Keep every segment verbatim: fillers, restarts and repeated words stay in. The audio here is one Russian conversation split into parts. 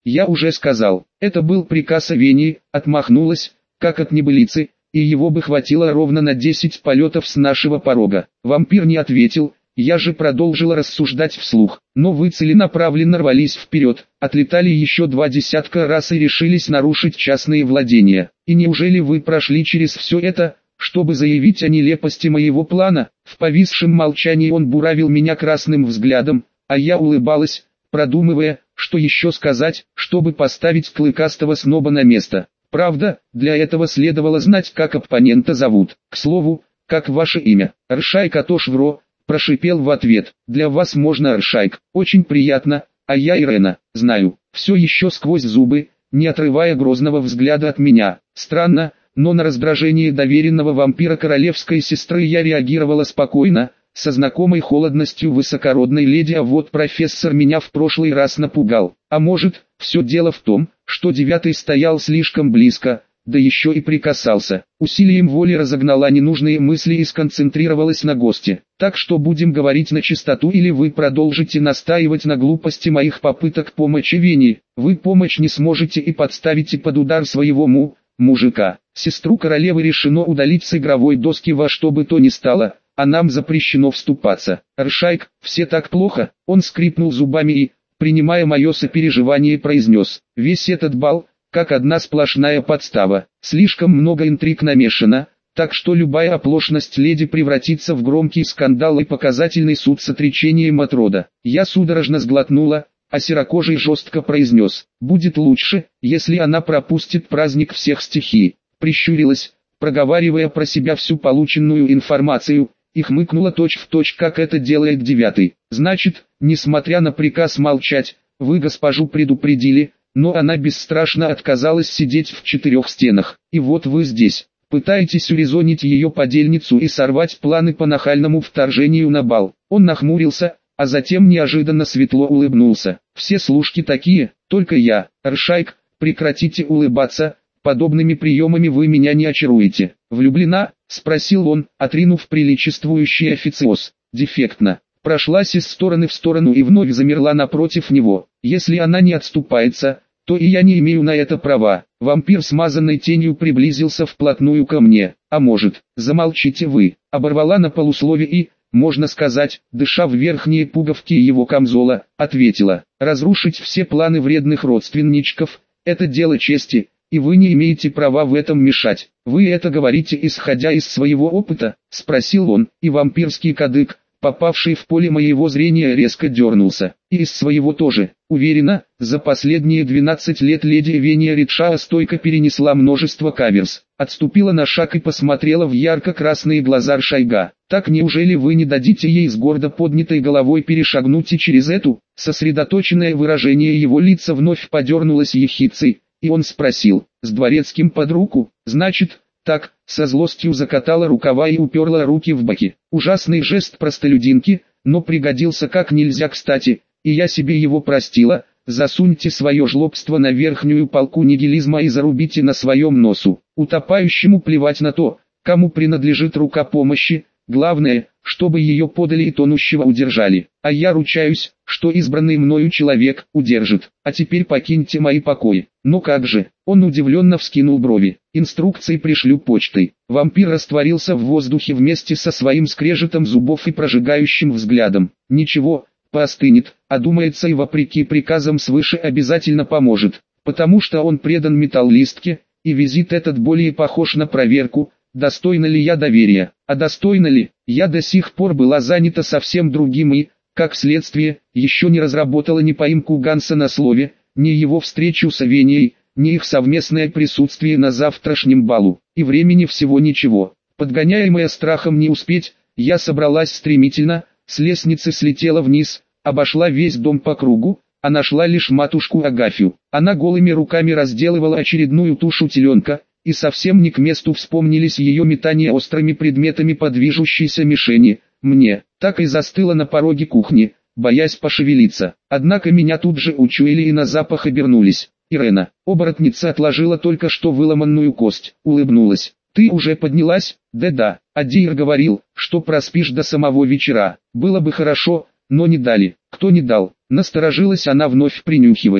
Я уже сказал, это был приказ Авении, отмахнулась, как от небылицы, и его бы хватило ровно на десять полетов с нашего порога. Вампир не ответил, я же продолжила рассуждать вслух, но вы целенаправленно рвались вперед, отлетали еще два десятка раз и решились нарушить частные владения. И неужели вы прошли через все это, чтобы заявить о нелепости моего плана? В повисшем молчании он буравил меня красным взглядом, а я улыбалась, продумывая, что еще сказать, чтобы поставить клыкастого сноба на место. Правда, для этого следовало знать, как оппонента зовут. К слову, как ваше имя? Ршайк Атошвро, прошипел в ответ. Для вас можно Ршайк, очень приятно, а я Ирена, знаю. Все еще сквозь зубы, не отрывая грозного взгляда от меня. Странно, но на раздражение доверенного вампира королевской сестры я реагировала спокойно, со знакомой холодностью высокородной леди, а вот профессор меня в прошлый раз напугал. А может, все дело в том, что девятый стоял слишком близко, да еще и прикасался. Усилием воли разогнала ненужные мысли и сконцентрировалась на госте. Так что будем говорить на чистоту, или вы продолжите настаивать на глупости моих попыток помочи Вене. Вы помочь не сможете и подставите под удар своего му, мужика. Сестру королевы решено удалить с игровой доски во что бы то ни стало, а нам запрещено вступаться. Ршайк, все так плохо? Он скрипнул зубами и, принимая мое сопереживание, произнес: весь этот бал, как одна сплошная подстава, слишком много интриг намешано, так что любая оплошность леди превратится в громкий скандал и показательный суд с отречением от рода. Я судорожно сглотнула, а серокожий жестко произнес: будет лучше, если она пропустит праздник всех стихий. Прищурилась, проговаривая про себя всю полученную информацию, и хмыкнула точь-в-точь, как это делает девятый. Значит, несмотря на приказ молчать, вы госпожу предупредили, но она бесстрашно отказалась сидеть в четырех стенах. И вот вы здесь, пытаетесь урезонить ее подельницу и сорвать планы по нахальному вторжению на бал. Он нахмурился, а затем неожиданно светло улыбнулся. Все служки такие, только я. Ршайк, прекратите улыбаться, подобными приемами вы меня не очаруете. Влюблена? Спросил он, отринув приличествующий официоз. Дефектно. Прошлась из стороны в сторону и вновь замерла напротив него. Если она не отступается, то и я не имею на это права. Вампир смазанной тенью приблизился вплотную ко мне. А может, замолчите вы. Оборвала на полуслове и, можно сказать, дыша в верхние пуговки его камзола, ответила: разрушить все планы вредных родственничков – это дело чести, и вы не имеете права в этом мешать. Вы это говорите исходя из своего опыта? Спросил он, и вампирский кадык, попавший в поле моего зрения, резко дернулся. И из своего тоже. Уверена, за последние двенадцать лет леди Вения Ридшаа стойко перенесла множество каверс. Отступила на шаг и посмотрела в ярко-красные глаза Ршайга. Так неужели вы не дадите ей с гордо поднятой головой перешагнуть и через эту? Сосредоточенное выражение его лица вновь подернулось ехидцей, и он спросил: с дворецким под руку? Значит, так, со злостью закатала рукава и уперла руки в боки. Ужасный жест простолюдинки, но пригодился как нельзя кстати, и я себе его простила. Засуньте свое жлобство на верхнюю полку нигилизма и зарубите на своем носу. Утопающему плевать на то, кому принадлежит рука помощи, главное, чтобы ее подали и тонущего удержали. А я ручаюсь, что избранный мною человек удержит. А теперь покиньте мои покои. Но как же? Он удивленно вскинул брови. Инструкции пришлю почтой. Вампир растворился в воздухе вместе со своим скрежетом зубов и прожигающим взглядом. Ничего, поостынет, одумается и вопреки приказам свыше обязательно поможет. Потому что он предан металлистке, и визит этот более похож на проверку, достойна ли я доверия. А достойна ли? Я до сих пор была занята совсем другим и, как следствие, еще не разработала ни поимку Ганса на слове, ни его встречу с Авенией, ни их совместное присутствие на завтрашнем балу. И времени всего ничего. Подгоняемая страхом не успеть, я собралась стремительно, с лестницы слетела вниз, обошла весь дом по кругу, а нашла лишь матушку Агафью. Она голыми руками разделывала очередную тушу теленка, и совсем не к месту вспомнились ее метания острыми предметами по движущейся мишени. Мне так и застыла на пороге кухни, боясь пошевелиться. Однако меня тут же учуяли и на запах обернулись. Ирена, оборотница, отложила только что выломанную кость, улыбнулась. Ты уже поднялась? Да-да, Адир говорил, что проспишь до самого вечера. Было бы хорошо, но не дали. Кто не дал? Насторожилась она, вновь принюхиваясь.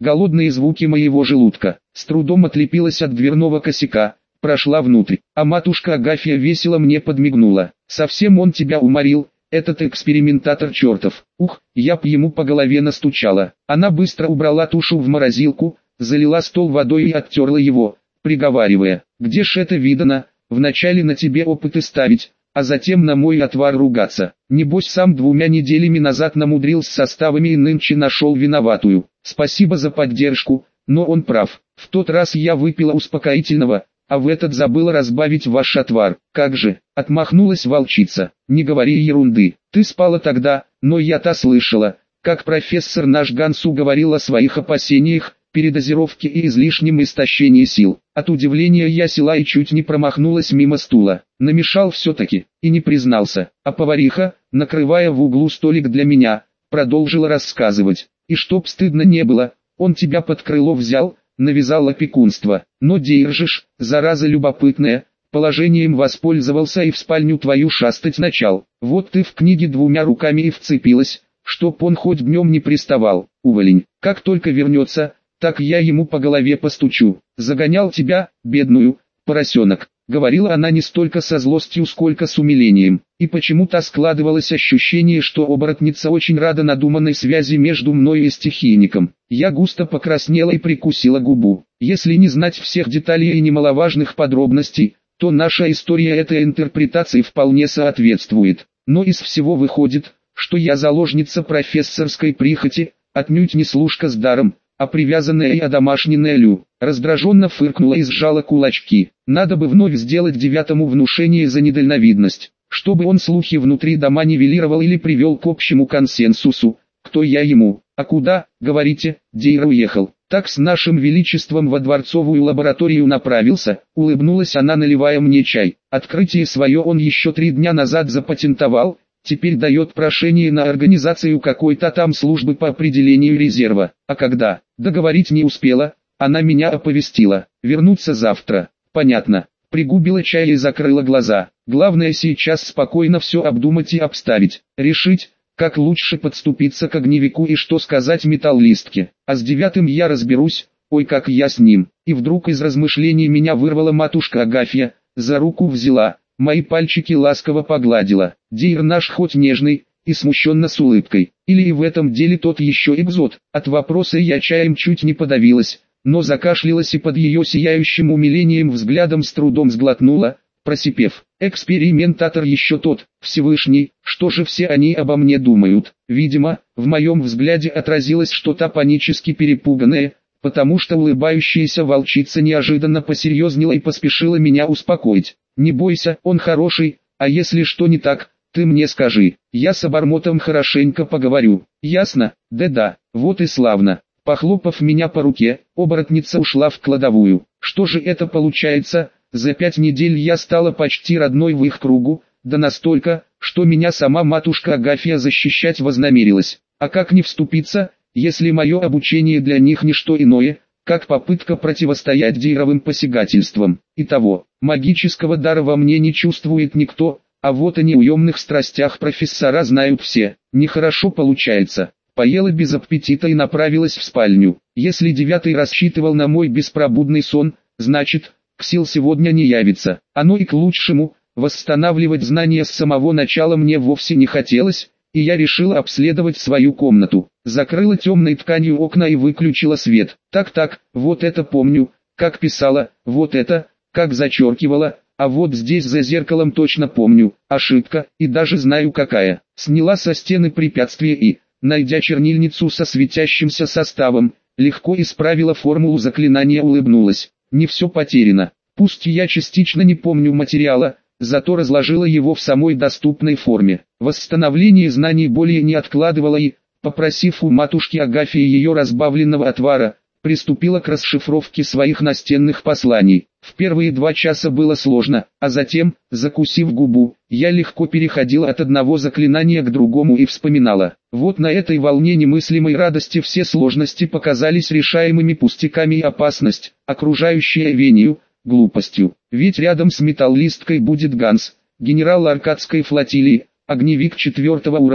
голодные звуки моего желудка. С трудом отлепилась от дверного косяка, прошла внутрь, а матушка Агафья весело мне подмигнула. «Совсем он тебя уморил, этот экспериментатор чертов. Ух, я б ему по голове настучала». Она быстро убрала тушу в морозилку, залила стол водой и оттерла его, приговаривая: «Где ж это видано, вначале на тебе опыты ставить, а затем на мой отвар ругаться. Небось сам двумя неделями назад намудрил с составами и нынче нашел виноватую. Спасибо за поддержку, но он прав. В тот раз я выпила успокоительного, а в этот забыла разбавить ваш отвар». «Как же», — отмахнулась волчица, — «не говори ерунды. Ты спала тогда, но я-то слышала, как профессор наш Гансу говорил о своих опасениях, передозировке и излишнем истощении сил. От удивления я села и чуть не промахнулась мимо стула. Намешал все-таки, и не признался. А повариха, накрывая в углу столик для меня, продолжила рассказывать. И чтоб стыдно не было, он тебя под крыло взял, навязал опекунство. Но держишь, зараза любопытная, положением воспользовался и в спальню твою шастать начал. Вот ты в книге двумя руками и вцепилась, чтоб он хоть днем не приставал. Уволень, как только вернется, так я ему по голове постучу. Загонял тебя, бедную, поросенок», — говорила она не столько со злостью, сколько с умилением. И почему-то складывалось ощущение, что оборотница очень рада надуманной связи между мной и стихийником. Я густо покраснела и прикусила губу. Если не знать всех деталей и немаловажных подробностей, то наша история этой интерпретации вполне соответствует. Но из всего выходит, что я заложница профессорской прихоти, отнюдь не служка с даром, а привязанная и одомашненная Лю. Раздраженно фыркнула и сжала кулачки. Надо бы вновь сделать девятому внушение за недальновидность, чтобы он слухи внутри дома нивелировал или привел к общему консенсусу. Кто я ему, а куда, говорите, Дейр уехал. Так с нашим величеством во дворцовую лабораторию направился, улыбнулась она, наливая мне чай. Открытие свое он еще три дня назад запатентовал, теперь дает прошение на организацию какой-то там службы по определению резерва. А когда договорить не успела, она меня оповестила. Вернуться завтра. Понятно. Пригубила чай и закрыла глаза. Главное сейчас спокойно все обдумать и обставить. Решить, как лучше подступиться к огневику и что сказать металлистке. А с девятым я разберусь, ой, как я с ним. И вдруг из размышлений меня вырвала матушка Агафья, за руку взяла, мои пальчики ласково погладила. Дейр наш хоть нежный, и смущенно с улыбкой. Или и в этом деле тот еще экзот. От вопроса я чаем чуть не подавилась, но закашлялась и под ее сияющим умилением взглядом с трудом сглотнула, просипев: «Экспериментатор еще тот, Всевышний, что же все они обо мне думают?» Видимо, в моем взгляде отразилось что-то панически перепуганное, потому что улыбающаяся волчица неожиданно посерьезнела и поспешила меня успокоить. «Не бойся, он хороший, а если что не так, ты мне скажи, я с обормотом хорошенько поговорю, ясно?» «Да-да, вот и славно». Похлопав меня по руке, оборотница ушла в кладовую. Что же это получается? За пять недель я стала почти родной в их кругу, да настолько, что меня сама матушка Агафья защищать вознамерилась. А как не вступиться, если мое обучение для них не что иное, как попытка противостоять дейровым посягательствам? Итого, магического дара во мне не чувствует никто, а вот о неуемных страстях профессора знают все. Нехорошо получается. Поела без аппетита и направилась в спальню. Если девятый рассчитывал на мой беспробудный сон, значит, Ксил сегодня не явится. Оно и к лучшему. Восстанавливать знания с самого начала мне вовсе не хотелось, и я решила обследовать свою комнату. Закрыла темной тканью окна и выключила свет. Так-так, вот это помню, как писала, вот это, как зачеркивала, а вот здесь за зеркалом точно помню, ошибка, и даже знаю какая. Сняла со стены препятствие и, найдя чернильницу со светящимся составом, легко исправила формулу заклинания, улыбнулась. Не все потеряно. Пусть я частично не помню материала, зато разложила его в самой доступной форме. Восстановление знаний более не откладывала и, попросив у матушки Агафьи ее разбавленного отвара, приступила к расшифровке своих настенных посланий. В первые два часа было сложно, а затем, закусив губу, я легко переходила от одного заклинания к другому и вспоминала. Вот на этой волне немыслимой радости все сложности показались решаемыми пустяками и опасность, окружающая Вению, глупостью. Ведь рядом с металлисткой будет Ганс, генерал Аркадской флотилии, огневик четвертого уровня,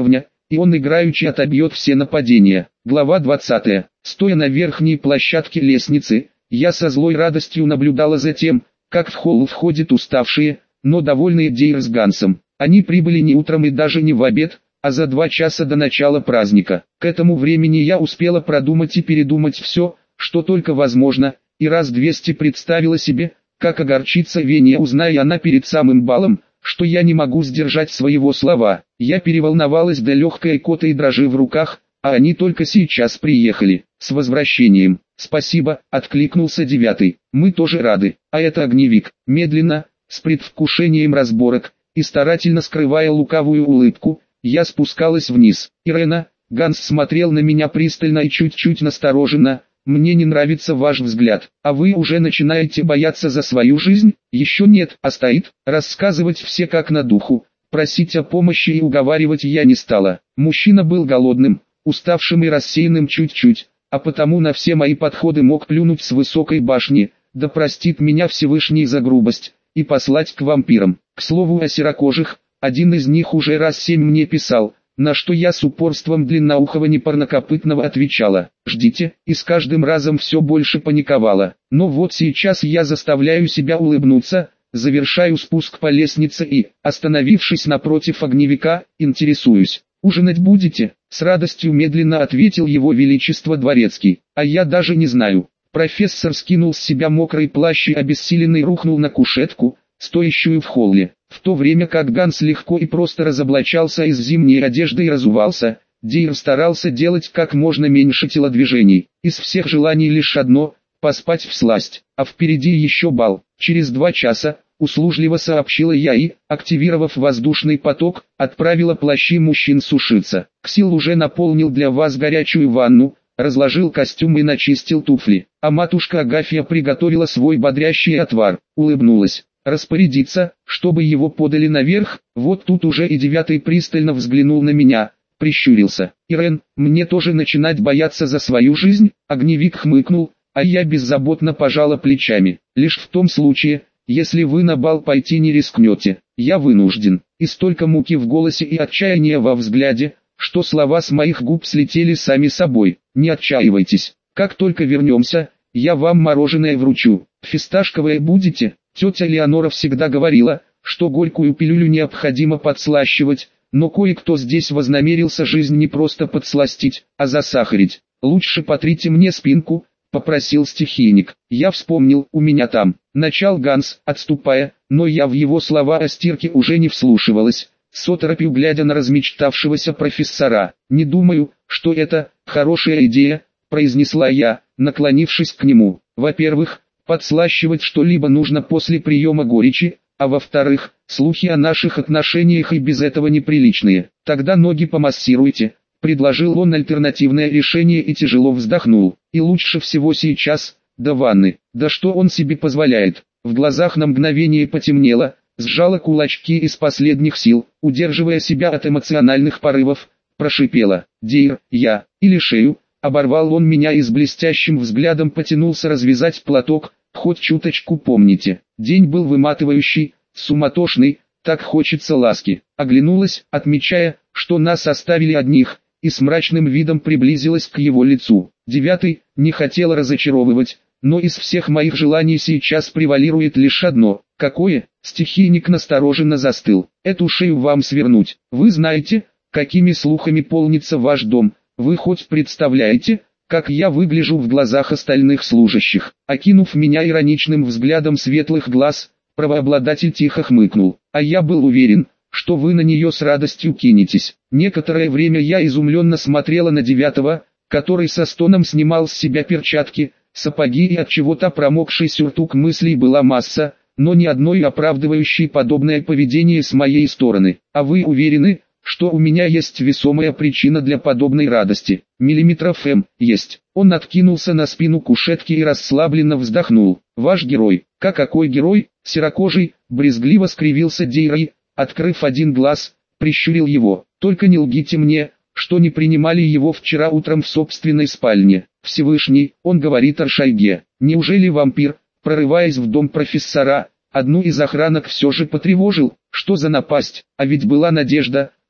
и он играючи отобьет все нападения. Глава двадцатая. Стоя на верхней площадке лестницы, я со злой радостью наблюдала за тем, как в холл входят уставшие, но довольные Дейр с Гансом. Они прибыли не утром и даже не в обед, а за два часа до начала праздника. К этому времени я успела продумать и передумать все, что только возможно, и раз двести представила себе, как огорчится Веня, узная она перед самым балом, что я не могу сдержать своего слова. Я переволновалась до легкой коты и дрожи в руках, а они только сейчас приехали. С возвращением. Спасибо, откликнулся девятый. Мы тоже рады. А это огневик. Медленно, с предвкушением разборок, и старательно скрывая лукавую улыбку, я спускалась вниз. Ирена, Ганс смотрел на меня пристально и чуть-чуть настороженно. Мне не нравится ваш взгляд. А вы уже начинаете бояться за свою жизнь? Еще нет, а стоит. Рассказывать все как на духу. Просить о помощи и уговаривать я не стала. Мужчина был голодным, уставшим и рассеянным чуть-чуть, а потому на все мои подходы мог плюнуть с высокой башни, да простит меня Всевышний за грубость, и послать к вампирам. К слову о серокожих, один из них уже раз семь мне писал, на что я с упорством длинноухого непарнокопытного отвечала: «Ждите», и с каждым разом все больше паниковала. Но вот сейчас я заставляю себя улыбнуться, завершаю спуск по лестнице и, остановившись напротив огневика, интересуюсь: «Ужинать будете?» С радостью медленно ответил его величество дворецкий. «А я даже не знаю». Профессор скинул с себя мокрый плащ и обессиленный рухнул на кушетку, стоящую в холле. В то время как Ганс легко и просто разоблачался из зимней одежды и разувался, Дейр старался делать как можно меньше телодвижений. Из всех желаний лишь одно – поспать всласть, а впереди еще бал. Через два часа, услужливо сообщила я и, активировав воздушный поток, отправила плащи мужчин сушиться. Ксил уже наполнил для вас горячую ванну, разложил костюм и начистил туфли, а матушка Агафья приготовила свой бодрящий отвар, улыбнулась. Распорядиться, чтобы его подали наверх. Вот тут уже и девятый пристально взглянул на меня, прищурился. «Ирен, мне тоже начинать бояться за свою жизнь?» Огневик хмыкнул, а я беззаботно пожала плечами. «Лишь в том случае, если вы на бал пойти не рискнете, я вынужден». И столько муки в голосе и отчаяния во взгляде, что слова с моих губ слетели сами собой. «Не отчаивайтесь, как только вернемся, я вам мороженое вручу. Фисташковое будете?» Тетя Леонора всегда говорила, что горькую пилюлю необходимо подслащивать, но кое-кто здесь вознамерился жизнь не просто подсластить, а засахарить. «Лучше потрите мне спинку», — попросил стихийник. Я вспомнил, у меня там. Начал Ганс, отступая, но я в его слова о стирке уже не вслушивалась, с оторопью глядя на размечтавшегося профессора. «Не думаю, что это хорошая идея», — произнесла я, наклонившись к нему. «Во-первых, подслащивать что-либо нужно после приема горечи, а во-вторых, слухи о наших отношениях и без этого неприличные. Тогда ноги помассируйте», — предложил он альтернативное решение и тяжело вздохнул. «И лучше всего сейчас, до ванны». Да что он себе позволяет? В глазах на мгновение потемнело, сжала кулачки из последних сил, удерживая себя от эмоциональных порывов, прошипела: «Дейр, я, или шею». Оборвал он меня и с блестящим взглядом потянулся развязать платок. «Хоть чуточку помните, день был выматывающий, суматошный, так хочется ласки». Оглянулась, отмечая, что нас оставили одних, и с мрачным видом приблизилась к его лицу. Девятый, не хотела разочаровывать, но из всех моих желаний сейчас превалирует лишь одно. Какое? Стихийник настороженно застыл. «Эту шею вам свернуть. Вы знаете, какими слухами полнится ваш дом? Вы хоть представляете, как я выгляжу в глазах остальных служащих?» Окинув меня ироничным взглядом светлых глаз, правообладатель тихо хмыкнул. «А я был уверен, что вы на нее с радостью кинетесь». Некоторое время я изумленно смотрела на девятого, который со стоном снимал с себя перчатки, сапоги и от чего-то промокший сюртук. Мыслей была масса, но ни одной оправдывающей подобное поведение с моей стороны. «А вы уверены, что у меня есть весомая причина для подобной радости?» «Миллиметров М, есть». Он откинулся на спину кушетки и расслабленно вздохнул. «Ваш герой». «Как какой герой?» Серокожий, брезгливо скривился Дейр и, открыв один глаз, прищурил его. «Только не лгите мне, что не принимали его вчера утром в собственной спальне». «Всевышний», он говорит о Шайге. «Неужели вампир, прорываясь в дом профессора, одну из охранок все же потревожил? Что за напасть? А ведь была надежда,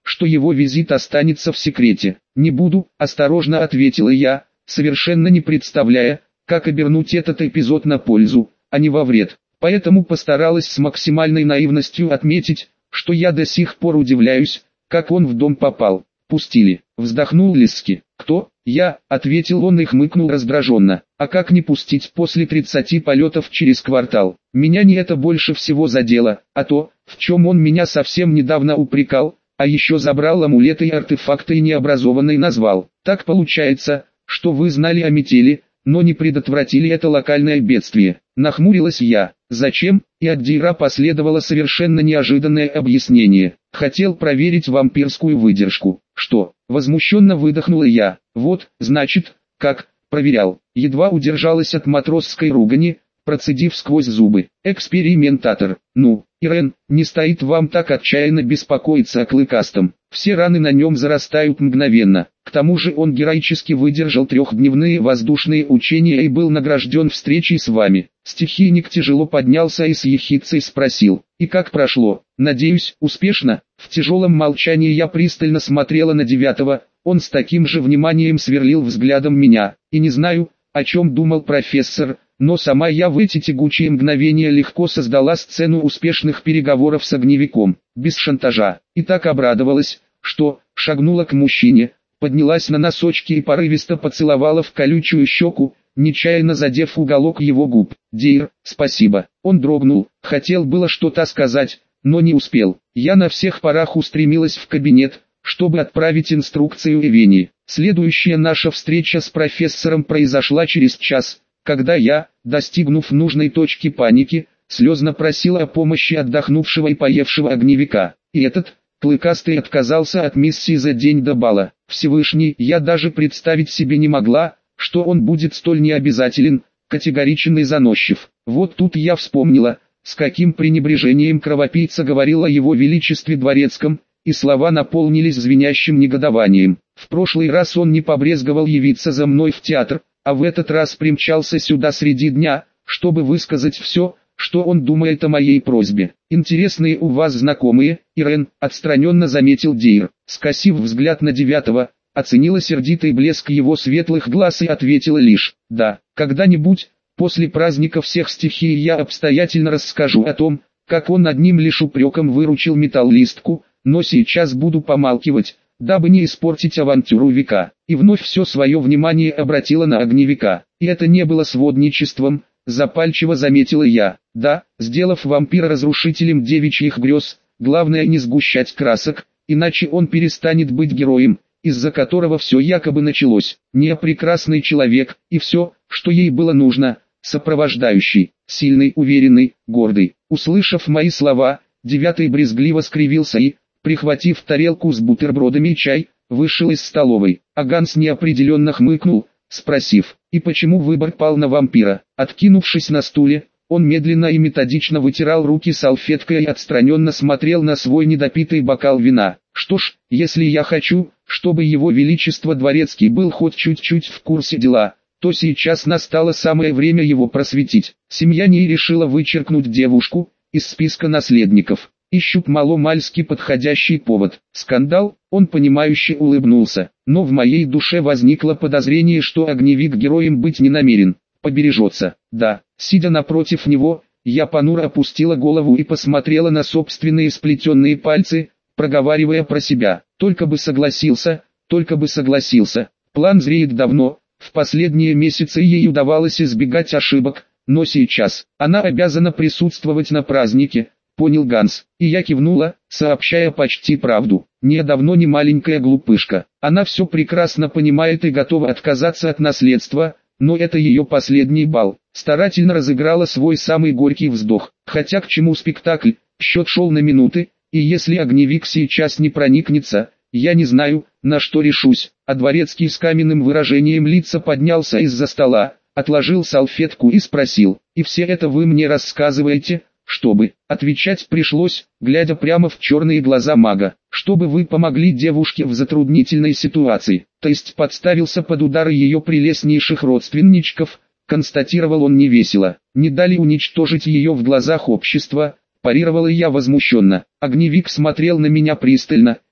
что его визит останется в секрете. «Не буду», – осторожно ответила я, совершенно не представляя, как обернуть этот эпизод на пользу, а не во вред. Поэтому постаралась с максимальной наивностью отметить, что я до сих пор удивляюсь, как он в дом попал. «Пустили», – вздохнул Лиски. «Кто?» «Я», – ответил он и хмыкнул раздраженно. «А как не пустить после тридцати полетов через квартал? Меня не это больше всего задело, а то, в чем он меня совсем недавно упрекал, а еще забрал амулеты и артефакты и необразованный назвал. Так получается, что вы знали о метели, но не предотвратили это локальное бедствие». Нахмурилась я. «Зачем?» И от Дейра последовало совершенно неожиданное объяснение. «Хотел проверить вампирскую выдержку». «Что?» Возмущенно выдохнула я. «Вот, значит, как?» Проверял. Едва удержалась от матросской ругани, процедив сквозь зубы. «Экспериментатор. Ну, Ирен, не стоит вам так отчаянно беспокоиться о Клыкастом. Все раны на нем зарастают мгновенно. К тому же он героически выдержал трехдневные воздушные учения и был награжден встречей с вами». Стихийник тяжело поднялся и с ехидцей спросил: «И как прошло?» «Надеюсь, успешно». В тяжелом молчании я пристально смотрела на девятого, он с таким же вниманием сверлил взглядом меня. И не знаю, о чем думал профессор, но сама я в эти тягучие мгновения легко создала сцену успешных переговоров с огневиком, без шантажа. И так обрадовалась, что шагнула к мужчине, поднялась на носочки и порывисто поцеловала в колючую щеку, нечаянно задев уголок его губ. «Дейр, спасибо». Он дрогнул, хотел было что-то сказать, но не успел. Я на всех парах устремилась в кабинет, чтобы отправить инструкцию Эвении. Следующая наша встреча с профессором произошла через час, когда я, достигнув нужной точки паники, слезно просила о помощи отдохнувшего и поевшего огневика. И этот, Клыкастый, отказался от миссии за день до бала. Всевышний, я даже представить себе не могла, что он будет столь необязателен, категоричен и заносчив. Вот тут я вспомнила, с каким пренебрежением кровопийца говорил о его величестве дворецком, и слова наполнились звенящим негодованием. В прошлый раз он не побрезговал явиться за мной в театр, а в этот раз примчался сюда среди дня, чтобы высказать все, что он думает о моей просьбе. «Интересные у вас знакомые, Ирен», — отстраненно заметил Дейр. Скосив взгляд на девятого, оценила сердитый блеск его светлых глаз и ответила лишь: «Да, когда-нибудь, после праздника всех стихий, я обстоятельно расскажу о том, как он одним лишь упреком выручил металлистку, но сейчас буду помалкивать, дабы не испортить авантюру века». И вновь все свое внимание обратила на огневика. И это не было сводничеством, запальчиво заметила я. Да, сделав вампира разрушителем девичьих грез, главное не сгущать красок, иначе он перестанет быть героем, из-за которого все якобы началось. Не прекрасный человек, и все, что ей было нужно, сопровождающий, сильный, уверенный, гордый. Услышав мои слова, девятый брезгливо скривился и, прихватив тарелку с бутербродами и чай, вышел из столовой. А Ганс неопределенно хмыкнул, спросив: «И почему выбор пал на вампира?» Откинувшись на стуле, он медленно и методично вытирал руки салфеткой и отстраненно смотрел на свой недопитый бокал вина. «Что ж, если я хочу, чтобы его величество дворецкий был хоть чуть-чуть в курсе дела, то сейчас настало самое время его просветить». Семья не решила вычеркнуть девушку из списка наследников. Ищут маломальски подходящий повод. Скандал? Он понимающе улыбнулся. Но в моей душе возникло подозрение, что огневик героем быть не намерен. Побережется. Да, сидя напротив него, я понуро опустила голову и посмотрела на собственные сплетенные пальцы, проговаривая про себя: только бы согласился, только бы согласился. План зреет давно, в последние месяцы ей удавалось избегать ошибок, но сейчас она обязана присутствовать на празднике, понял Ганс, и я кивнула, сообщая почти правду. Не давно не маленькая глупышка, она все прекрасно понимает и готова отказаться от наследства, но это ее последний бал. Старательно разыграла свой самый горький вздох, хотя к чему спектакль, счет шел на минуты, и если огневик сейчас не проникнется, я не знаю, на что решусь. А дворецкий с каменным выражением лица поднялся из-за стола, отложил салфетку и спросил: «И все это вы мне рассказываете?» «Чтобы», отвечать пришлось, глядя прямо в черные глаза мага, «чтобы вы помогли девушке в затруднительной ситуации, то есть подставился под удары ее прелестнейших родственничков», констатировал он невесело. «Не дали уничтожить ее в глазах общества», парировала я возмущенно. Огневик смотрел на меня пристально,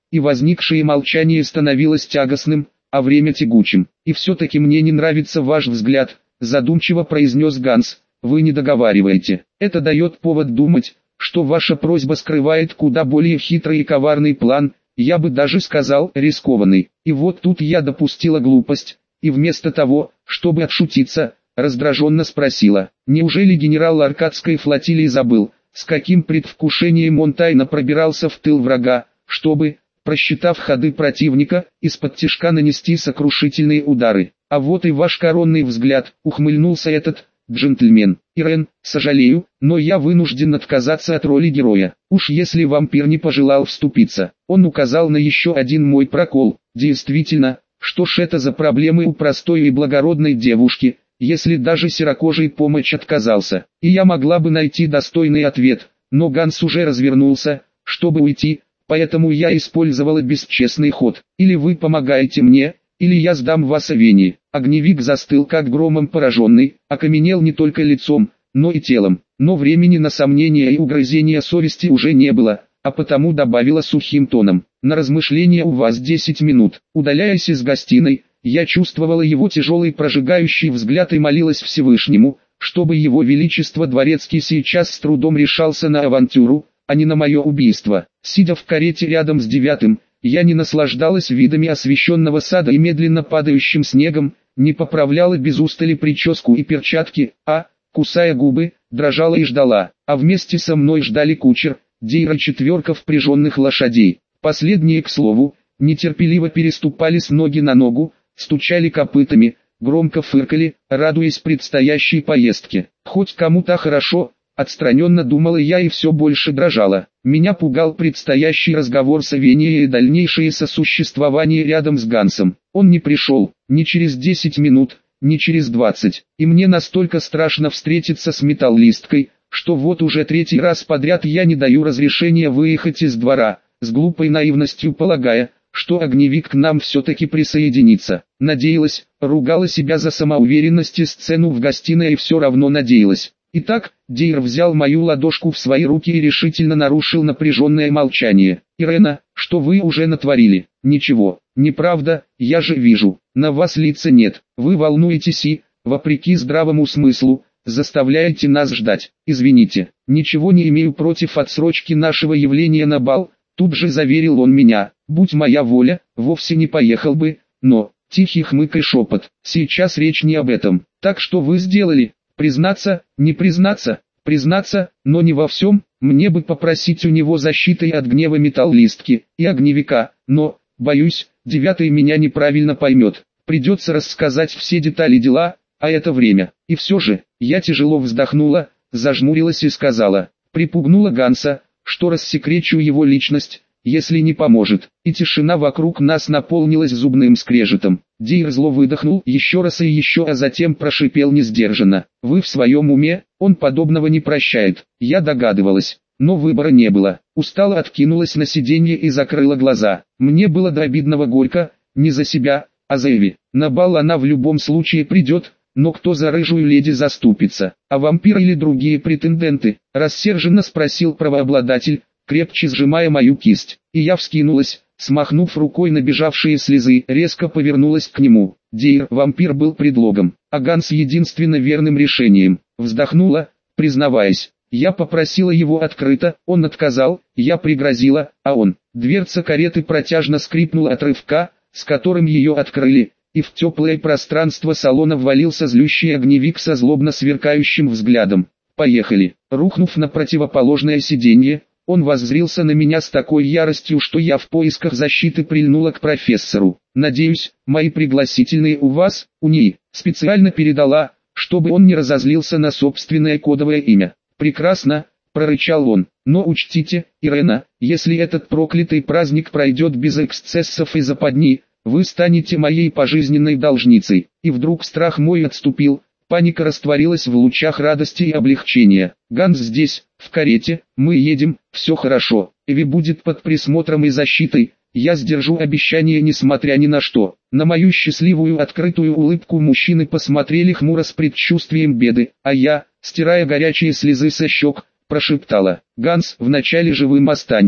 и возникшее молчание становилось тягостным, а время тягучим. «И все-таки мне не нравится ваш взгляд», — задумчиво произнес Ганс, — «вы не договариваете. Это дает повод думать, что ваша просьба скрывает куда более хитрый и коварный план, я бы даже сказал, рискованный. И вот тут я допустила глупость, и вместо того, чтобы отшутиться, раздраженно спросила, неужели генерал Аркадской флотилии забыл, с каким предвкушением он тайно пробирался в тыл врага, чтобы, просчитав ходы противника, из-под тишка нанести сокрушительные удары. А вот и ваш коронный взгляд, ухмыльнулся этот джентльмен. Ирен, сожалею, но я вынужден отказаться от роли героя. Уж если вампир не пожелал вступиться. Он указал на еще один мой прокол. Действительно, что ж это за проблемы у простой и благородной девушки, если даже серокожий помощь отказался. И я могла бы найти достойный ответ, но Ганс уже развернулся, чтобы уйти, поэтому я использовала бесчестный ход. Или вы помогаете мне, или я сдам вас Авении. Огневик застыл как громом пораженный, окаменел не только лицом, но и телом. Но времени на сомнения и угрызения совести уже не было, а потому добавила сухим тоном. На размышление у вас десять минут. Удаляясь из гостиной, я чувствовала его тяжелый прожигающий взгляд и молилась Всевышнему, чтобы его величество дворецкий сейчас с трудом решался на авантюру, а не на мое убийство. Сидя в карете рядом с девятым, я не наслаждалась видами освещенного сада и медленно падающим снегом, не поправляла без устали прическу и перчатки, а, кусая губы, дрожала и ждала. А вместе со мной ждали кучер, Дейр и четверка впряженных лошадей. Последние, к слову, нетерпеливо переступали с ноги на ногу, стучали копытами, громко фыркали, радуясь предстоящей поездке. Хоть кому-то хорошо, отстраненно думала я и все больше дрожала. Меня пугал предстоящий разговор с Авенией и дальнейшее сосуществование рядом с Гансом. Он не пришел, ни через десять минут, ни через двадцать. И мне настолько страшно встретиться с металлисткой, что вот уже третий раз подряд я не даю разрешения выехать из двора, с глупой наивностью полагая, что огневик к нам все-таки присоединится. Надеялась, ругала себя за самоуверенность и сцену в гостиной и все равно надеялась. Итак, Дейр взял мою ладошку в свои руки и решительно нарушил напряженное молчание. «Ирена, что вы уже натворили?» «Ничего, неправда, я же вижу, на вас лица нет, вы волнуетесь и, вопреки здравому смыслу, заставляете нас ждать. Извините, ничего не имею против отсрочки нашего явления на бал», тут же заверил он меня. «Будь моя воля, вовсе не поехал бы, но...» Тихий хмык и шепот. «Сейчас речь не об этом. Так что вы сделали?» Признаться, не признаться, признаться, но не во всем, мне бы попросить у него защиты от гнева металлистки и огневика, но, боюсь, девятый меня неправильно поймет. Придется рассказать все детали дела, а это время. И все же, я тяжело вздохнула, зажмурилась и сказала, припугнула Ганса, что рассекречу его личность, если не поможет. И тишина вокруг нас наполнилась зубным скрежетом. Дейр зло выдохнул еще раз и еще, а затем прошипел несдержанно. «Вы в своем уме? Он подобного не прощает». Я догадывалась, но выбора не было. Устало откинулась на сиденье и закрыла глаза. Мне было до обидного горько, не за себя, а за Эви. На бал она в любом случае придет, но кто за рыжую леди заступится? А вампир или другие претенденты? Рассерженно спросил правообладатель, крепче сжимая мою кисть. И я вскинулась, смахнув рукой набежавшие слезы, резко повернулась к нему. Дейр, вампир был предлогом, а Ганс единственно верным решением. Вздохнула, признаваясь. Я попросила его открыто, он отказал, я пригрозила, а он. Дверца кареты протяжно скрипнула от рывка, с которым ее открыли, и в теплое пространство салона ввалился злющий огневик со злобно сверкающим взглядом. «Поехали». Рухнув на противоположное сиденье, он воззрился на меня с такой яростью, что я в поисках защиты прильнула к профессору. «Надеюсь, мои пригласительные у вас, у НИИ, специально передала, чтобы он не разозлился на собственное кодовое имя». «Прекрасно», — прорычал он, — «но учтите, Ирена, если этот проклятый праздник пройдет без эксцессов и западни, вы станете моей пожизненной должницей». И вдруг страх мой отступил, паника растворилась в лучах радости и облегчения. «Ганс здесь, в карете, мы едем, все хорошо, Эви будет под присмотром и защитой, я сдержу обещание несмотря ни на что». На мою счастливую открытую улыбку мужчины посмотрели хмуро с предчувствием беды, а я, стирая горячие слезы со щек, прошептала: «Ганс, вначале живым останьтесь».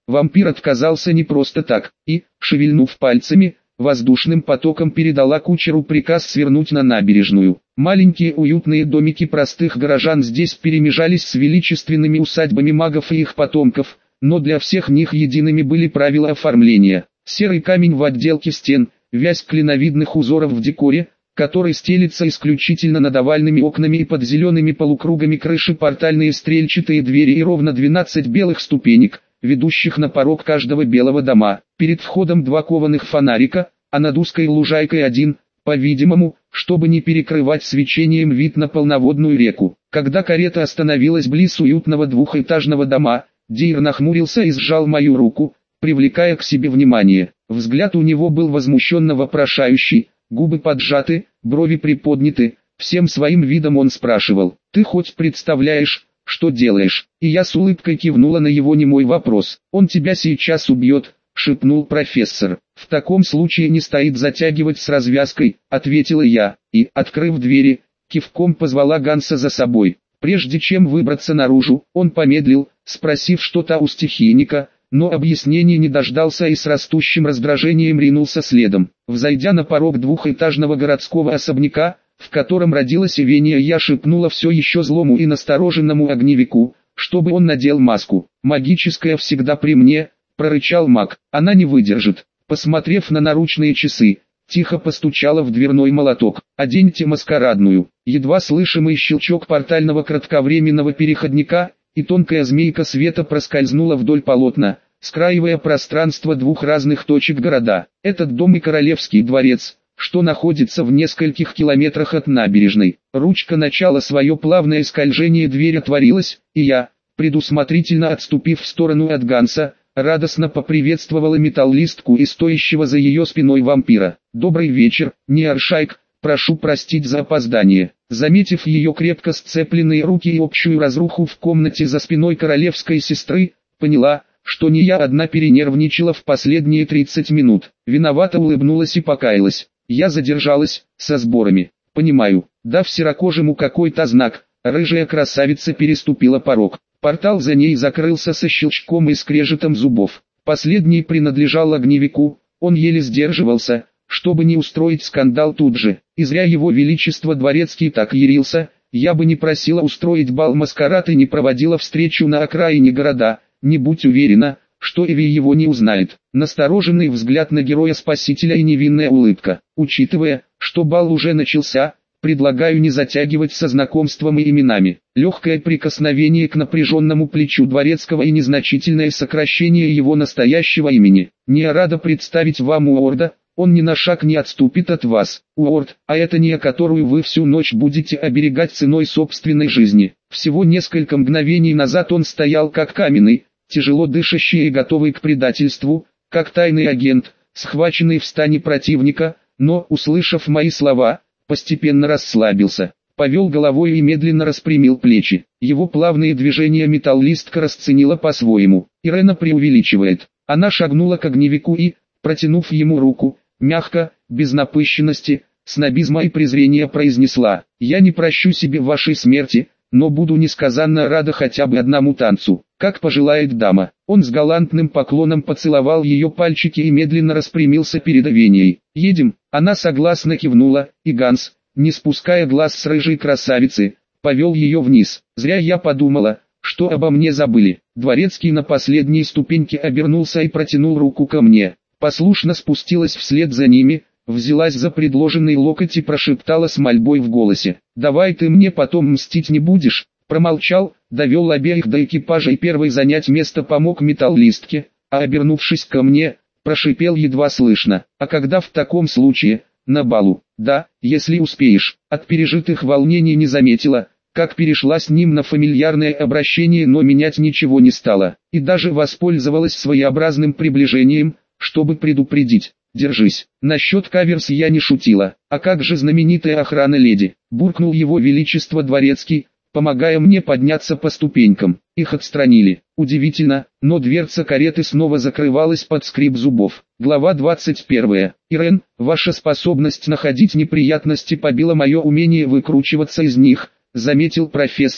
Вампир отказался не просто так, и, шевельнув пальцами, воздушным потоком передала кучеру приказ свернуть на набережную. Маленькие уютные домики простых горожан здесь перемежались с величественными усадьбами магов и их потомков, но для всех них едиными были правила оформления. Серый камень в отделке стен, вязь клиновидных узоров в декоре, который стелится исключительно над овальными окнами и под зелеными полукругами крыши портальные стрельчатые двери и ровно двенадцать белых ступенек, ведущих на порог каждого белого дома. Перед входом два кованых фонарика, а над узкой лужайкой один, по-видимому, чтобы не перекрывать свечением вид на полноводную реку. Когда карета остановилась близ уютного двухэтажного дома, Дейр нахмурился и сжал мою руку, привлекая к себе внимание. Взгляд у него был возмущенно вопрошающий, губы поджаты, брови приподняты, всем своим видом он спрашивал: «Ты хоть представляешь, что делаешь?» И я с улыбкой кивнула на его немой вопрос. «Он тебя сейчас убьет», — шепнул профессор. «В таком случае не стоит затягивать с развязкой», — ответила я, и, открыв двери, кивком позвала Ганса за собой. Прежде чем выбраться наружу, он помедлил, спросив что-то у стихийника, но объяснений не дождался и с растущим раздражением ринулся следом. Взойдя на порог двухэтажного городского особняка, в котором родилась Эвения, я шепнула все еще злому и настороженному огневику, чтобы он надел маску. «Магическая всегда при мне», — прорычал маг, — «она не выдержит». Посмотрев на наручные часы, тихо постучала в дверной молоток. «Оденьте маскарадную». Едва слышимый щелчок портального кратковременного переходника, и тонкая змейка света проскользнула вдоль полотна, скраивая пространство двух разных точек города. Этот дом и Королевский дворец, что находится в нескольких километрах от набережной. Ручка начала свое плавное скольжение, дверь отворилась, и я, предусмотрительно отступив в сторону от Ганса, радостно поприветствовала металлистку и стоящего за ее спиной вампира. «Добрый вечер, Ниаршайк, прошу простить за опоздание». Заметив ее крепко сцепленные руки и общую разруху в комнате за спиной королевской сестры, поняла, что не я одна перенервничала в последние тридцать минут. Виновато улыбнулась и покаялась. «Я задержалась, со сборами». «Понимаю». Дав серокожему какой-то знак, рыжая красавица переступила порог. Портал за ней закрылся со щелчком и скрежетом зубов. Последний принадлежал огневику, он еле сдерживался, чтобы не устроить скандал тут же. И зря его величество дворецкий так ярился, я бы не просила устроить бал-маскарад и не проводила встречу на окраине города, не будь уверена, что Эви его не узнает. Настороженный взгляд на героя-спасителя и невинная улыбка. Учитывая, что бал уже начался, предлагаю не затягивать со знакомством и именами. Легкое прикосновение к напряженному плечу дворецкого и незначительное сокращение его настоящего имени. «Не рада представить вам Уорда, он ни на шаг не отступит от вас. Уорд, а это не, которую вы всю ночь будете оберегать ценой собственной жизни». Всего несколько мгновений назад он стоял как каменный, тяжело дышащий и готовый к предательству, как тайный агент, схваченный в стане противника, но, услышав мои слова, постепенно расслабился, повел головой и медленно распрямил плечи. Его плавные движения металлистка расценила по-своему. Ирена преувеличивает. Она шагнула к огневику и, протянув ему руку, мягко, без напыщенности, снобизма и презрения произнесла: «Я не прощу себе вашей смерти, но буду несказанно рада хотя бы одному танцу, как пожелает дама». Он с галантным поклоном поцеловал ее пальчики и медленно распрямился перед Эвенией. «Едем?» Она согласно кивнула, и Ганс, не спуская глаз с рыжей красавицы, повел ее вниз. Зря я подумала, что обо мне забыли. Дворецкий на последней ступеньке обернулся и протянул руку ко мне. Послушно спустилась вслед за ними, взялась за предложенный локоть и прошептала с мольбой в голосе: «Давай ты мне потом мстить не будешь». Промолчал, довел обеих до экипажа и первый занять место помог металлистке, а обернувшись ко мне, прошипел едва слышно: «А когда в таком случае, на балу?» «Да, если успеешь». От пережитых волнений не заметила, как перешла с ним на фамильярное обращение, но менять ничего не стала, и даже воспользовалась своеобразным приближением, чтобы предупредить: «Держись». Насчет каверс я не шутила. «А как же знаменитая охрана леди?» — буркнул его величество дворецкий, помогая мне подняться по ступенькам. Их отстранили. Удивительно, но дверца кареты снова закрывалась под скрип зубов. Глава двадцать первая. «Ирен, ваша способность находить неприятности побила мое умение выкручиваться из них», — заметил профессор,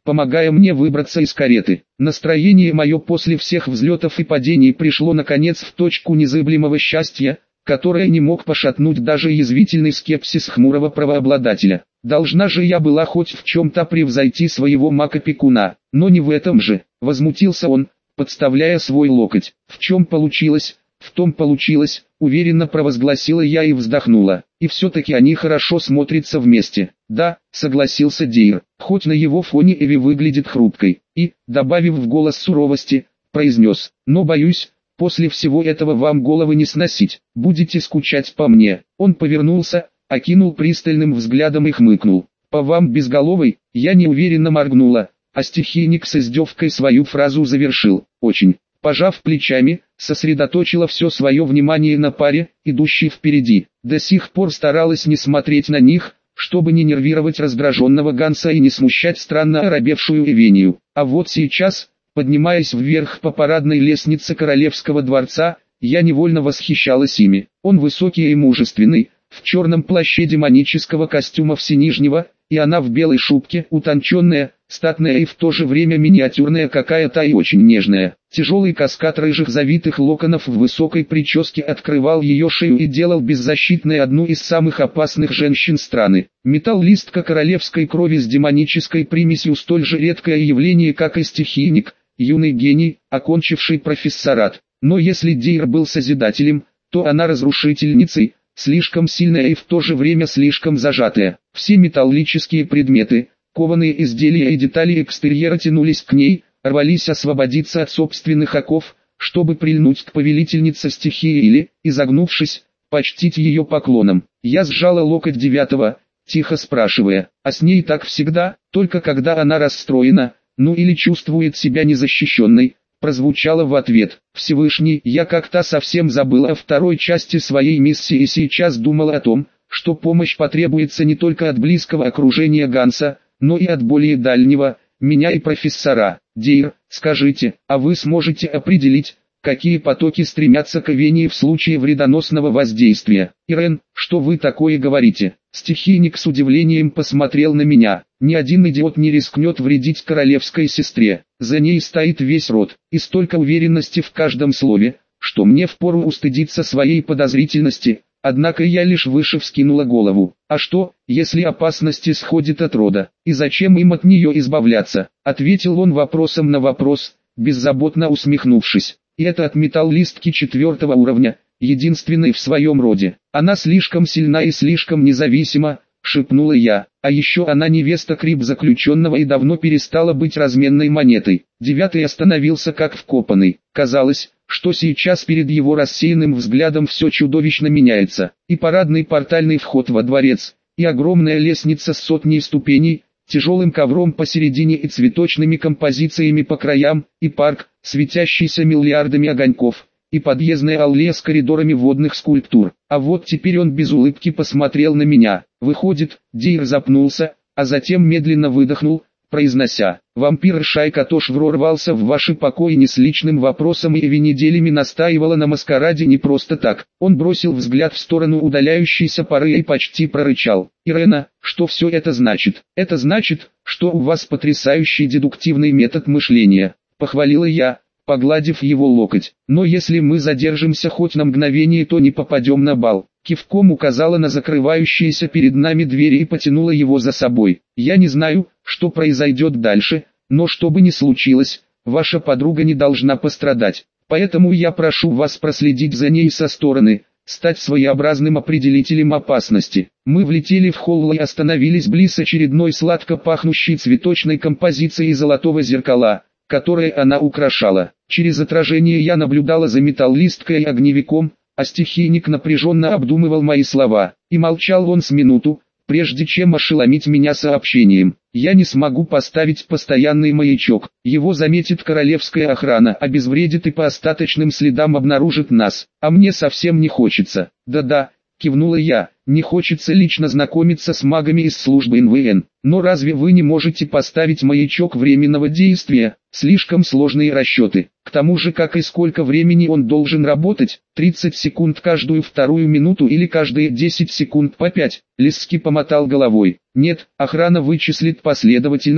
помогая мне выбраться из кареты. Настроение мое после всех взлетов и падений пришло наконец в точку незыблемого счастья, которое не мог пошатнуть даже язвительный скепсис хмурого правообладателя. Должна же я была хоть в чем-то превзойти своего маг-опекуна, но не в этом же, возмутился он, подставляя свой локоть. В чем получилось? В том получилось, уверенно провозгласила я и вздохнула. И все-таки они хорошо смотрятся вместе. Да, согласился Дейр, хоть на его фоне Эви выглядит хрупкой. И, добавив в голос суровости, произнес, но боюсь, после всего этого вам головы не сносить, будете скучать по мне. Он повернулся, окинул пристальным взглядом и хмыкнул. По вам безголовый, я неуверенно моргнула, а стихийник с издевкой свою фразу завершил. Очень. Пожав плечами, сосредоточила все свое внимание на паре, идущей впереди. До сих пор старалась не смотреть на них, чтобы не нервировать раздраженного Ганса и не смущать странно оробевшую Эвению. А вот сейчас, поднимаясь вверх по парадной лестнице королевского дворца, я невольно восхищалась ими. Он высокий и мужественный, в черном плаще демонического костюма всенижнего, и она в белой шубке, утонченная, статная и в то же время миниатюрная какая-то и очень нежная. Тяжелый каскад рыжих завитых локонов в высокой прическе открывал ее шею и делал беззащитной одну из самых опасных женщин страны. Металлистка королевской крови с демонической примесью столь же редкое явление, как и стихийник, юный гений, окончивший профессорат. Но если Дейр был созидателем, то она разрушительницей, слишком сильная и в то же время слишком зажатая. Все металлические предметы, кованые изделия и детали экстерьера тянулись к ней, рвались освободиться от собственных оков, чтобы прильнуть к повелительнице стихии или, изогнувшись, почтить ее поклоном. Я сжала локоть девятого, тихо спрашивая, а с ней так всегда, только когда она расстроена, ну или чувствует себя незащищенной, прозвучало в ответ. Всевышний, я как-то совсем забыла о второй части своей миссии и сейчас думала о том, что помощь потребуется не только от близкого окружения Ганса, но и от более дальнего, меня и профессора. Дейр, скажите, а вы сможете определить, какие потоки стремятся к Эвении в случае вредоносного воздействия? Ирен, что вы такое говорите? Стихийник с удивлением посмотрел на меня. Ни один идиот не рискнет вредить королевской сестре. За ней стоит весь род, и столько уверенности в каждом слове, что мне впору устыдиться своей подозрительности. Однако я лишь выше вскинула голову. А что, если опасность исходит от рода, и зачем им от нее избавляться? Ответил он вопросом на вопрос, беззаботно усмехнувшись. И это от металлистки четвертого уровня, единственной в своем роде. Она слишком сильна и слишком независима, шепнула я. А еще она невеста Крип-заключенного и давно перестала быть разменной монетой. Девятый остановился как вкопанный. Казалось, что сейчас перед его рассеянным взглядом все чудовищно меняется. И парадный портальный вход во дворец, и огромная лестница с сотней ступеней, тяжелым ковром посередине и цветочными композициями по краям, и парк, светящийся миллиардами огоньков, и подъездная аллея с коридорами водных скульптур. А вот теперь он без улыбки посмотрел на меня. Выходит, Дейр запнулся, а затем медленно выдохнул, произнося, «Вампир Шайка Тош ворвался в ваши покои не с личным вопросом и неделями настаивала на маскараде не просто так». Он бросил взгляд в сторону удаляющейся пары и почти прорычал, «Ирена, что все это значит?» «Это значит, что у вас потрясающий дедуктивный метод мышления», — похвалила я, погладив его локоть. «Но если мы задержимся хоть на мгновение, то не попадем на бал». Кивком указала на закрывающиеся перед нами двери и потянула его за собой. «Я не знаю, что произойдет дальше, но что бы ни случилось, ваша подруга не должна пострадать. Поэтому я прошу вас проследить за ней со стороны, стать своеобразным определителем опасности». Мы влетели в холл и остановились близ очередной сладко пахнущей цветочной композиции золотого зеркала, которое она украшала. Через отражение я наблюдала за металлисткой и огневиком, а стихийник напряженно обдумывал мои слова. И молчал он с минуту, прежде чем ошеломить меня сообщением. «Я не смогу поставить постоянный маячок. Его заметит королевская охрана, обезвредит и по остаточным следам обнаружит нас. А мне совсем не хочется». «Да-да», кивнула я, «не хочется лично знакомиться с магами из службы эн вэ эн. Но разве вы не можете поставить маячок временного действия? Слишком сложные расчеты. К тому же, как и сколько времени он должен работать? тридцать секунд каждую вторую минуту или каждые десять секунд по пять?» Лесски помотал головой. «Нет, охрана вычислит последовательность,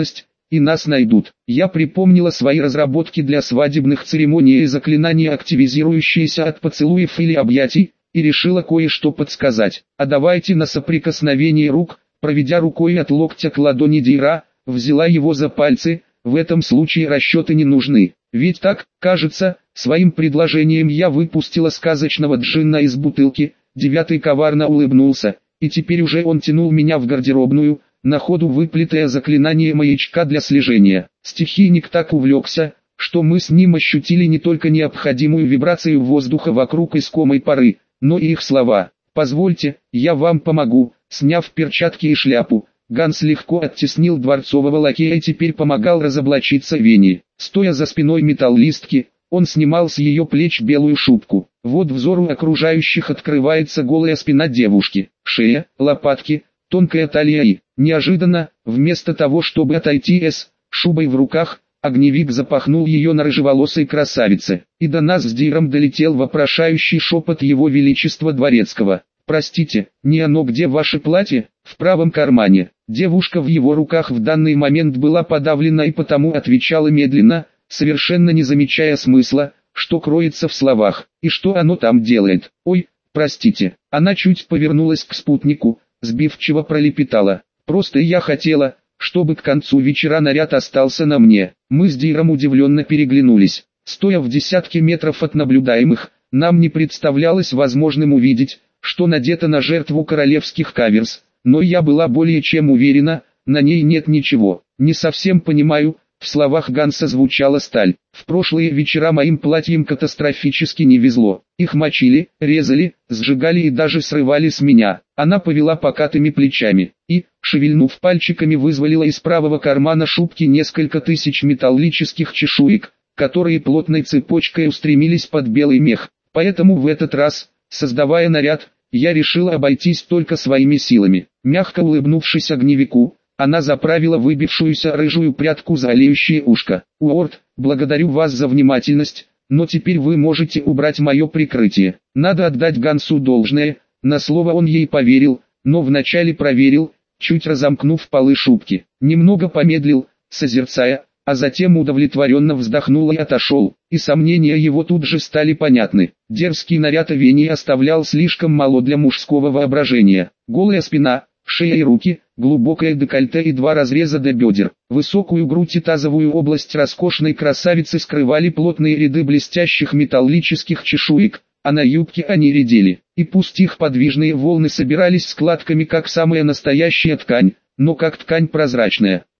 и нас найдут. Я припомнила свои разработки для свадебных церемоний и заклинания, активизирующиеся от поцелуев или объятий, и решила кое-что подсказать. А давайте на соприкосновение рук, проведя рукой от локтя к ладони Дейра, взяла его за пальцы. В этом случае расчеты не нужны. Ведь так, кажется, своим предложением я выпустила сказочного джинна из бутылки. Девятый коварно улыбнулся, и теперь уже он тянул меня в гардеробную, на ходу выплетая заклинание маячка для слежения. Стихийник так увлекся, что мы с ним ощутили не только необходимую вибрацию воздуха вокруг искомой поры, но и их слова. «Позвольте, я вам помогу», сняв перчатки и шляпу. Ганс легко оттеснил дворцового лакея и теперь помогал разоблачиться Вене. Стоя за спиной металлистки, он снимал с ее плеч белую шубку. Вот взору окружающих открывается голая спина девушки, шея, лопатки, тонкая талия и, неожиданно, вместо того чтобы отойти с шубой в руках, огневик запахнул ее на рыжеволосой красавице. И до нас с Дейром долетел вопрошающий шепот его величества дворецкого. «Простите, не оно где ваше платье?» «В правом кармане». Девушка в его руках в данный момент была подавлена и потому отвечала медленно, совершенно не замечая смысла, что кроется в словах, и что оно там делает. «Ой, простите». Она чуть повернулась к спутнику, сбивчиво пролепетала. «Просто я хотела, чтобы к концу вечера наряд остался на мне». Мы с Дейром удивленно переглянулись. Стоя в десятке метров от наблюдаемых, нам не представлялось возможным увидеть, что надето на жертву королевских каверз, но я была более чем уверена, на ней нет ничего. Не совсем понимаю, в словах Ганса звучала сталь. В прошлые вечера моим платьям катастрофически не везло. Их мочили, резали, сжигали и даже срывали с меня. Она повела покатыми плечами и, шевельнув пальчиками, вызволила из правого кармана шубки несколько тысяч металлических чешуек, которые плотной цепочкой устремились под белый мех. Поэтому в этот раз, создавая наряд, я решила обойтись только своими силами. Мягко улыбнувшись огневику, она заправила выбившуюся рыжую прядку за олеющее ушко. «Уорд, благодарю вас за внимательность, но теперь вы можете убрать мое прикрытие». Надо отдать Гансу должное, на слово он ей поверил, но вначале проверил, чуть разомкнув полы шубки. Немного помедлил, созерцая, а затем удовлетворенно вздохнул и отошел, и сомнения его тут же стали понятны. Дерзкий наряд Вени оставлял слишком мало для мужского воображения. Голая спина, шея и руки, глубокое декольте и два разреза до бедер. Высокую грудь и тазовую область роскошной красавицы скрывали плотные ряды блестящих металлических чешуек, а на юбке они редели. И пусть их подвижные волны собирались складками как самая настоящая ткань, но как ткань прозрачная.